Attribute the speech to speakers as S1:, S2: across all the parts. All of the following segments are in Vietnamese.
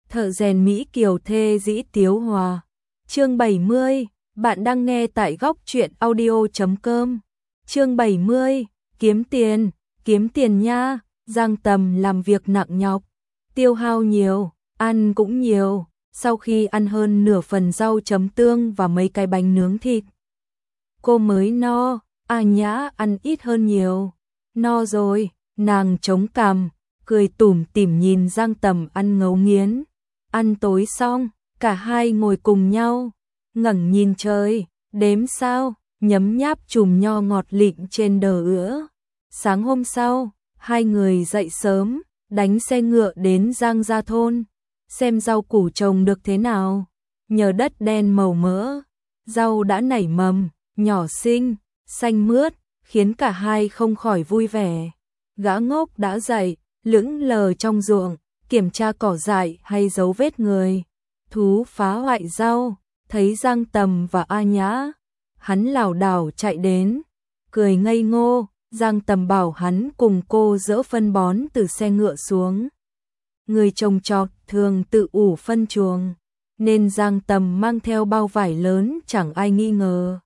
S1: Thợ rèn Mỹ Kiều thê dĩ tiếu hòa. Chương 70, bạn đang nghe tại góc truyện audio.com. Chương 70, kiếm tiền nha. Giang Tầm làm việc nặng nhọc, tiêu hao nhiều, ăn cũng nhiều. Sau khi ăn hơn nửa phần rau chấm tương và mấy cái bánh nướng thịt, cô mới no. A Nhã ăn ít hơn nhiều. No rồi, nàng chống cằm, cười tủm tỉm nhìn Giang Tầm ăn ngấu nghiến. Ăn tối xong, cả hai ngồi cùng nhau, ngẩng nhìn trời, đếm sao, nhấm nháp chùm nho ngọt lịm trên đờ ứa. Sáng hôm sau, hai người dậy sớm, đánh xe ngựa đến Giang Gia thôn, xem rau củ trồng được thế nào. Nhờ đất đen màu mỡ, rau đã nảy mầm, nhỏ xinh, xanh mướt, khiến cả hai không khỏi vui vẻ. Gã ngốc đã dậy, lững lờ trong ruộng, kiểm tra cỏ dại hay dấu vết người thú phá hoại rau. Thấy Giang Tầm và A Nhã, hắn lảo đảo chạy đến, cười ngây ngô. Giang Tầm bảo hắn cùng cô dỡ phân bón từ xe ngựa xuống. Người trồng trọt thường tự ủ phân chuồng, nên Giang Tầm mang theo bao vải lớn chẳng ai nghi ngờ.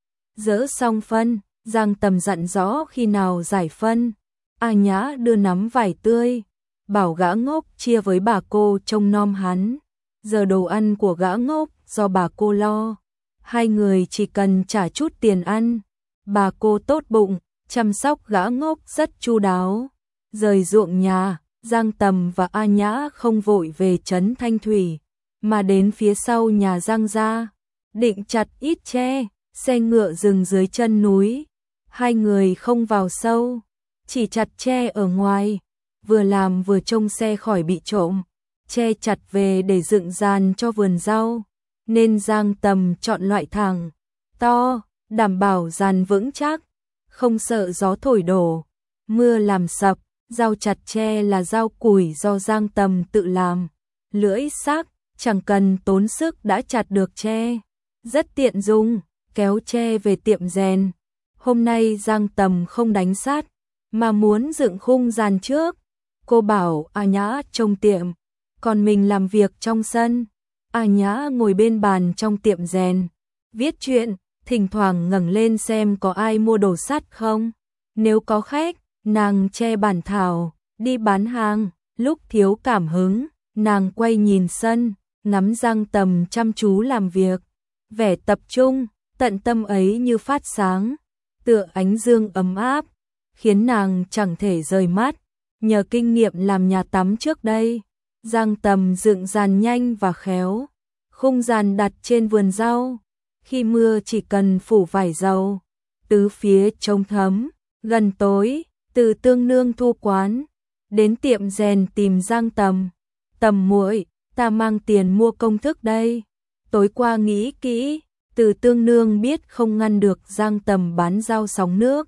S1: Dỡ xong phân, Giang Tầm dặn rõ khi nào giải phân. A Nhã đưa nắm vải tươi, bảo gã ngốc chia với bà cô trông nom hắn. Giờ đồ ăn của gã ngốc do bà cô lo, hai người chỉ cần trả chút tiền ăn. Bà cô tốt bụng, chăm sóc gã ngốc rất chu đáo. Rời ruộng nhà, Giang Tầm và A Nhã không vội về trấn Thanh Thủy, mà đến phía sau nhà Giang gia, định chặt ít tre. Xe ngựa dừng dưới chân núi, hai người không vào sâu, chỉ chặt tre ở ngoài, vừa làm vừa trông xe khỏi bị trộm. Tre chặt về để dựng giàn cho vườn rau, nên Giang Tầm chọn loại thẳng, to, đảm bảo giàn vững chắc, không sợ gió thổi đổ, mưa làm sập. Dao chặt tre là dao củi do Giang Tầm tự làm, lưỡi sắc, chẳng cần tốn sức đã chặt được tre, rất tiện dùng. Kéo tre về tiệm rèn. Hôm nay Giang Tầm không đánh sắt, mà muốn dựng khung giàn trước. Cô bảo A Nhã trông tiệm, còn mình làm việc trong sân. A Nhã ngồi bên bàn trong tiệm rèn, viết truyện, thỉnh thoảng ngẩng lên xem có ai mua đồ sắt không. Nếu có khách, nàng che bản thảo, đi bán hàng. Lúc thiếu cảm hứng, nàng quay nhìn sân, ngắm Giang Tầm chăm chú làm việc. Vẻ tập trung, tận tâm ấy như phát sáng, tựa ánh dương ấm áp, khiến nàng chẳng thể rời mắt. Nhờ kinh nghiệm làm nhà tắm trước đây, Giang Tầm dựng giàn nhanh và khéo. Khung giàn đặt trên vườn rau, khi mưa chỉ cần phủ vải dầu, tứ phía trông thấm. Gần tối, Từ Tương Nương thu quán, đến tiệm rèn tìm Giang Tầm. Tầm muội, ta mang tiền mua công thức đây. Tối qua nghĩ kỹ, Từ Tương Nương biết không ngăn được Giang Tầm bán rau sóng nước,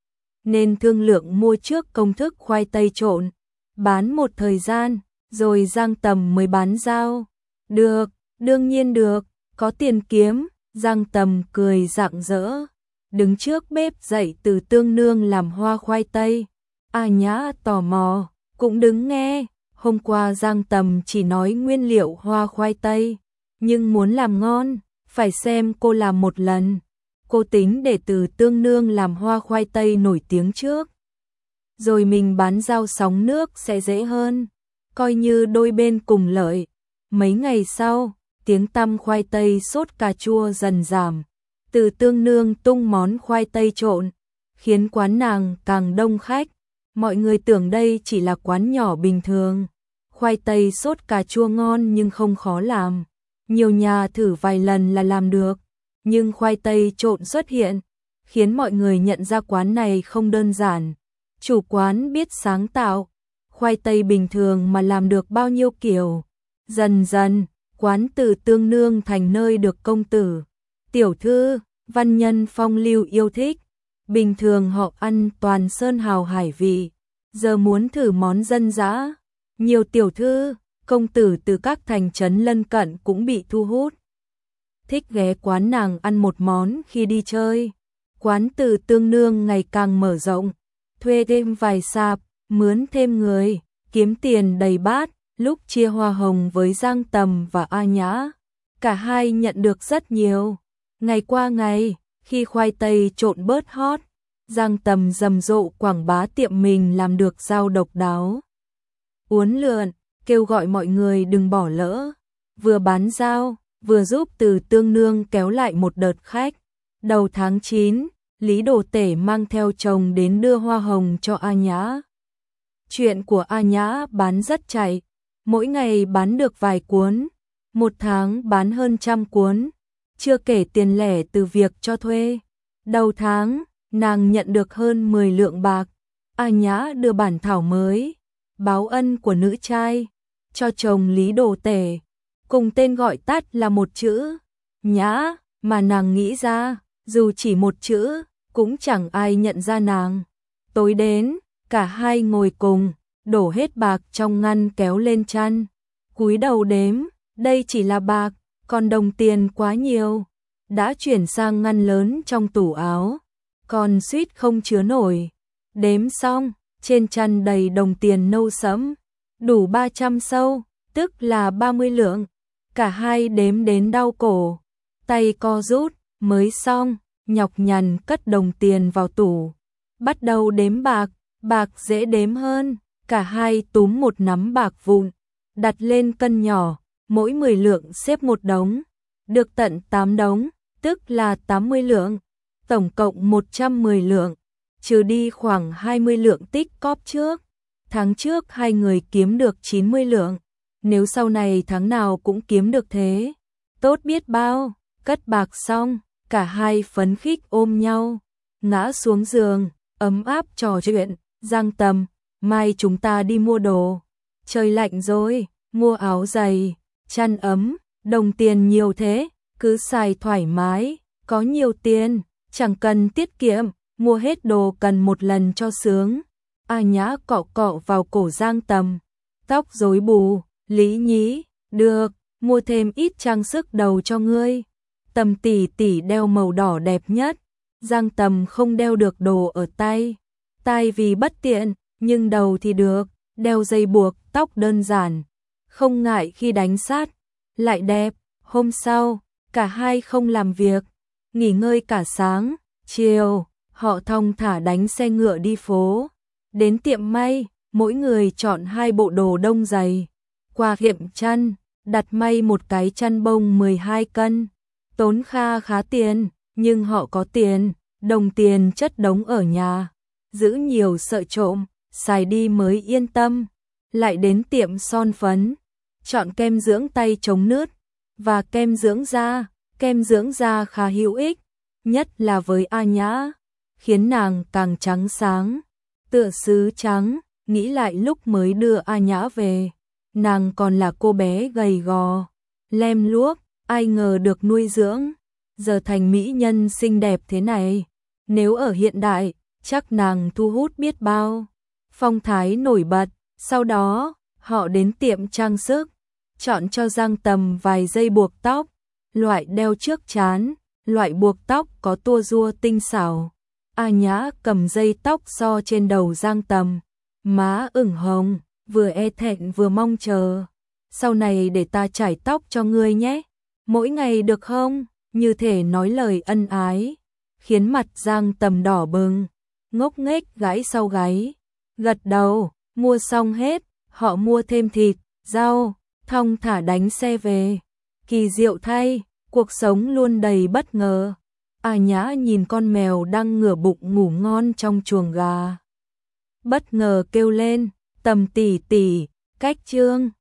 S1: nên thương lượng mua trước công thức khoai tây trộn, bán một thời gian, rồi Giang Tầm mới bán rau. Được, đương nhiên được, có tiền kiếm. Giang Tầm cười rạng rỡ, đứng trước bếp dạy Từ Tương Nương làm hoa khoai tây. A Nhã tò mò, cũng đứng nghe. Hôm qua Giang Tầm chỉ nói nguyên liệu hoa khoai tây, nhưng muốn làm ngon, phải xem cô làm một lần. Cô tính để Từ Tương Nương làm hoa khoai tây nổi tiếng trước, rồi mình bán rau sóng nước sẽ dễ hơn, coi như đôi bên cùng lợi. Mấy ngày sau, tiếng tăm khoai tây sốt cà chua dần giảm. Từ Tương Nương tung món khoai tây trộn, khiến quán nàng càng đông khách. Mọi người tưởng đây chỉ là quán nhỏ bình thường. Khoai tây sốt cà chua ngon nhưng không khó làm, nhiều nhà thử vài lần là làm được. Nhưng khoai tây trộn xuất hiện, khiến mọi người nhận ra quán này không đơn giản. Chủ quán biết sáng tạo, khoai tây bình thường mà làm được bao nhiêu kiểu. Dần dần, quán Từ Tương Nương thành nơi được công tử, tiểu thư, văn nhân phong lưu yêu thích. Bình thường họ ăn toàn sơn hào hải vị, giờ muốn thử món dân dã. Nhiều tiểu thư, công tử từ các thành trấn lân cận cũng bị thu hút, thích ghé quán nàng ăn một món khi đi chơi. Quán Từ Tương Nương ngày càng mở rộng, thuê thêm vài sạp, mướn thêm người, kiếm tiền đầy bát. Lúc chia hoa hồng với Giang Tầm và A Nhã, cả hai nhận được rất nhiều. Ngày qua ngày, khi khoai tây trộn bớt hot, Giang Tầm rầm rộ quảng bá tiệm mình làm được rau độc đáo. Uốn lượn, kêu gọi mọi người đừng bỏ lỡ. Vừa bán rau, vừa giúp Từ Tương Nương kéo lại một đợt khách. Đầu tháng 9, Lý Đồ Tể mang theo chồng đến đưa hoa hồng cho A Nhã. Chuyện của A Nhã bán rất chạy, mỗi ngày bán được vài cuốn, một tháng bán hơn 100 cuốn, chưa kể tiền lẻ từ việc cho thuê. Đầu tháng, nàng nhận được hơn 10 lượng bạc. A Nhã đưa bản thảo mới, báo ân của nữ trai, cho chồng Lý Đồ Tể, cùng tên gọi tắt là một chữ, Nhã, mà nàng nghĩ ra, dù chỉ một chữ, cũng chẳng ai nhận ra nàng. Tối đến, cả hai ngồi cùng, đổ hết bạc trong ngăn kéo lên chăn. Cúi đầu đếm, đây chỉ là bạc, còn đồng tiền quá nhiều. Đã chuyển sang ngăn lớn trong tủ áo, còn suýt không chứa nổi. Đếm xong, trên chăn đầy đồng tiền nâu sẫm, đủ 300 sâu, tức là 30 lượng. Cả hai đếm đến đau cổ, tay co rút, mới xong, nhọc nhằn cất đồng tiền vào tủ. Bắt đầu đếm bạc, bạc dễ đếm hơn, cả hai túm một nắm bạc vụn, đặt lên cân nhỏ, mỗi 10 lượng xếp một đống, được tận 8 đống, tức là 80 lượng, tổng cộng 110 lượng, trừ đi khoảng 20 lượng tích cóp trước. Tháng trước hai người kiếm được 90 lượng, nếu sau này tháng nào cũng kiếm được thế, tốt biết bao. Cất bạc xong, cả hai phấn khích ôm nhau, ngã xuống giường, ấm áp trò chuyện. Giang Tầm, mai chúng ta đi mua đồ, trời lạnh rồi, mua áo giày, chăn ấm, đồng tiền nhiều thế, cứ xài thoải mái, có nhiều tiền, chẳng cần tiết kiệm, mua hết đồ cần một lần cho sướng. A Nhã cọ cọ vào cổ Giang Tầm, tóc rối bù, Lý nhí, được, mua thêm ít trang sức đầu cho ngươi. Tầm tỷ tỷ đeo màu đỏ đẹp nhất. Giang Tầm không đeo được đồ ở tay, tai vì bất tiện, nhưng đầu thì được, đeo dây buộc tóc đơn giản, không ngại khi đánh sát, lại đẹp. Hôm sau, cả hai không làm việc, nghỉ ngơi cả sáng, chiều, họ thong thả đánh xe ngựa đi phố. Đến tiệm may, mỗi người chọn 2 bộ đồ đông dày. Qua tiệm chăn, đặt may một cái chăn bông 12 cân. Tốn khá tiền, nhưng họ có tiền, đồng tiền chất đống ở nhà. Giữ nhiều sợ trộm, xài đi mới yên tâm. Lại đến tiệm son phấn, chọn kem dưỡng tay chống nứt và kem dưỡng da. Kem dưỡng da khá hữu ích, nhất là với A Nhã, khiến nàng càng trắng sáng, tựa sứ trắng. Nghĩ lại lúc mới đưa A Nhã về, nàng còn là cô bé gầy gò, lem luốc, ai ngờ được nuôi dưỡng, giờ thành mỹ nhân xinh đẹp thế này. Nếu ở hiện đại, chắc nàng thu hút biết bao, phong thái nổi bật. Sau đó, họ đến tiệm trang sức, chọn cho Giang Tầm vài dây buộc tóc, loại đeo trước trán, loại buộc tóc có tua rua tinh xảo. A Nhã cầm dây tóc so trên đầu Giang Tầm, má ửng hồng, vừa e thẹn vừa mong chờ. Sau này để ta chải tóc cho ngươi nhé, mỗi ngày được không? Như thể nói lời ân ái, khiến mặt Giang Tầm đỏ bừng, ngốc nghếch gãi sau gáy, gật đầu. Mua xong hết, họ mua thêm thịt, rau, thong thả đánh xe về. Kỳ diệu thay, cuộc sống luôn đầy bất ngờ. A Nhã nhìn con mèo đang ngửa bụng ngủ ngon trong chuồng gà, bất ngờ kêu lên, Tầm tỷ tỷ, cách chương.